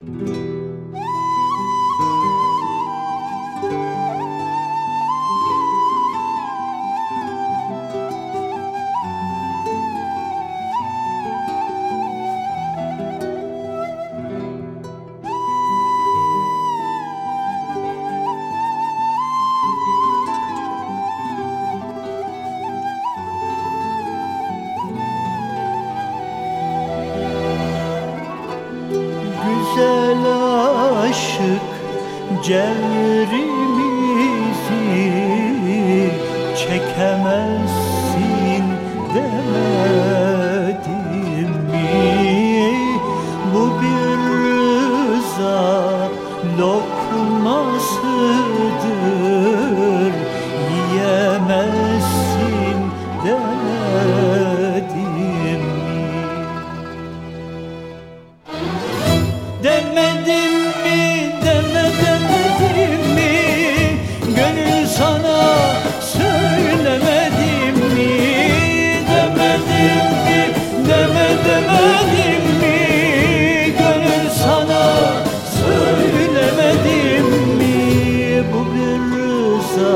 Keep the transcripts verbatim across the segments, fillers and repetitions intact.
Güzel aşık cevrimizi çekemezsin demedim mi? Bu bir rıza lokmasıdır, yiyemezsin demedim mi? Demedim mi, deme demedim mi? Gönül sana söylemedim mi? Demedim mi, deme demedim mi? Gönül sana söylemedim mi? Bu bir rıza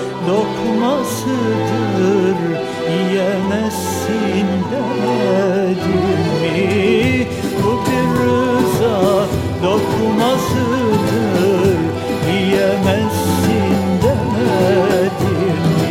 lokmasıdır, yiyemezsin demedim mi? Bu bir rıza lokmasıdır, yiyemezsin demedim mi?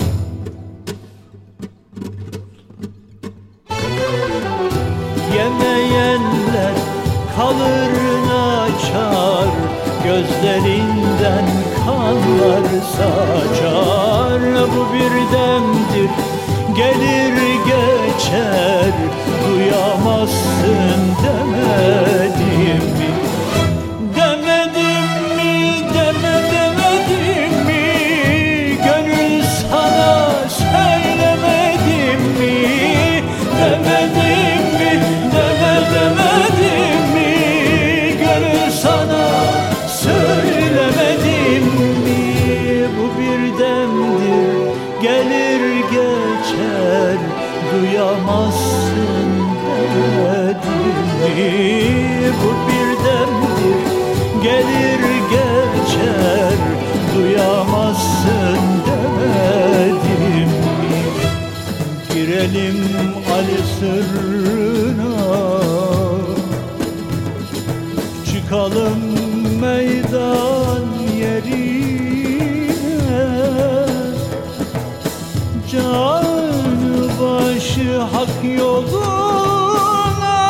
Yemeyenler kalır naçar, gözlerinden kanlar saçar. Bu bir demdir, gelir geçer, duyamazsın demedim mi? Demedim mi, deme demedim mi? Gönül sana söylemedim mi? Demedim mi, deme demedim mi? Gönül sana söylemedim mi? Bu bir demdir, gelir geçer, duyamazsın demedim mi? Bu bir demdir, gelir geçer, duyamazsın demedim mi? Girelim Ali sırrına, çıkalım meydan yerine. Canı başı hak yoluna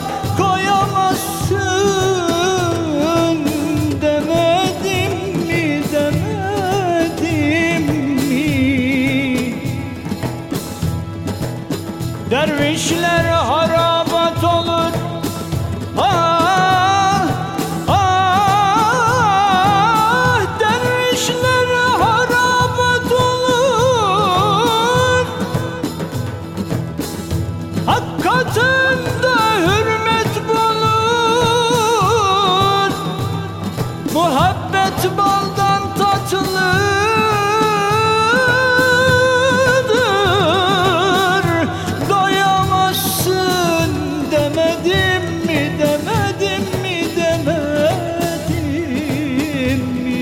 koyamazsın demedim mi, demedim mi? Dervişler harabat olur, ah, ah, dervişler harabat olur. Hakikatinde hürmet bulur, muhabbet baldan tatlıdır. Doyamazsın demedim mi, demedim mi, demedim mi?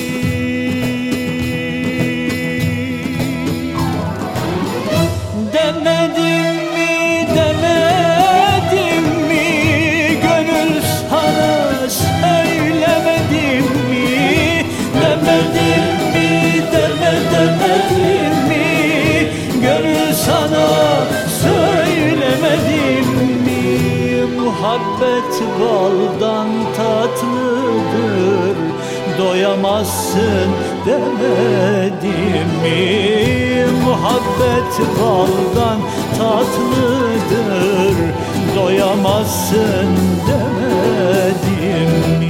Demedim mi, demedim mi? Gönül sana söylemedim mi? Demedim mi, deme demedim mi? Gönül sana söylemedim mi? Muhabbet baldan tatlıdır, doyamazsın demedim mi? Muhabbet baldan tatlıdır, doyamazsın demedim mi?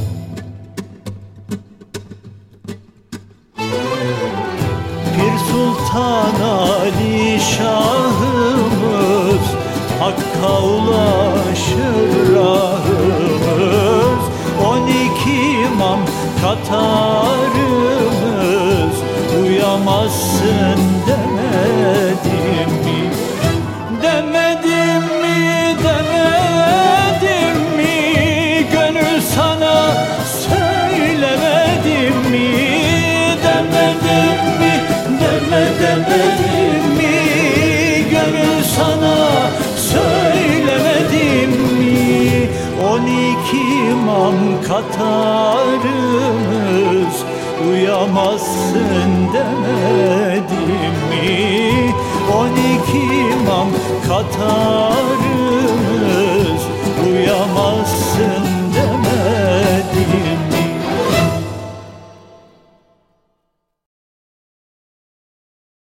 Pir Sultan Ali Şahımız, Hakk'a ulaşır rahımız. On iki imam katarımız, uyamazsın demedim mi? Demedim mi, demedim mi? Gönül katarımız, uyamazsın demedim mi? On iki imam katarımız